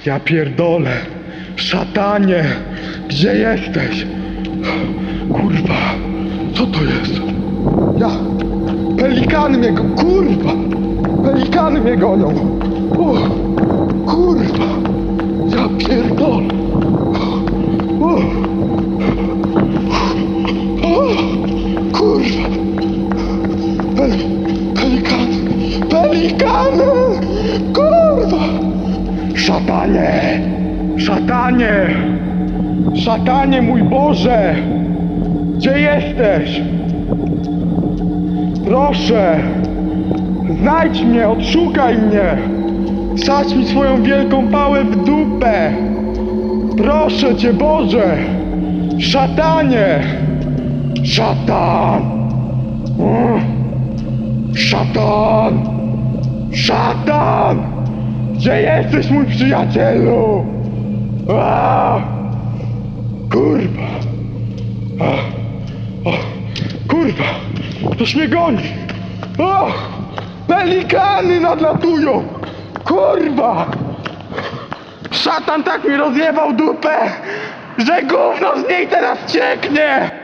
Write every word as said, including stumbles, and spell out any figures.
Ja pierdolę. Szatanie, gdzie jesteś? Kurwa, co to jest? Ja, pelikany mnie go, kurwa, pelikany mnie gonią. O, kurwa, ja pierdolę. O, o, kurwa, Pel, pelikany, pelikany, kurwa. Szatanie, szatanie, szatanie mój Boże, gdzie jesteś? Proszę, znajdź mnie, odszukaj mnie, wsadź mi swoją wielką pałę w dupę. Proszę Cię Boże, szatanie, szatan, o, szatan, szatan, gdzie jesteś mój przyjacielu? A, kurwa, A, o, kurwa, ktoś mnie goni. O, pelikany nadlatują, kurwa. Szatan tak mi rozjebał dupę, że gówno z niej teraz cieknie.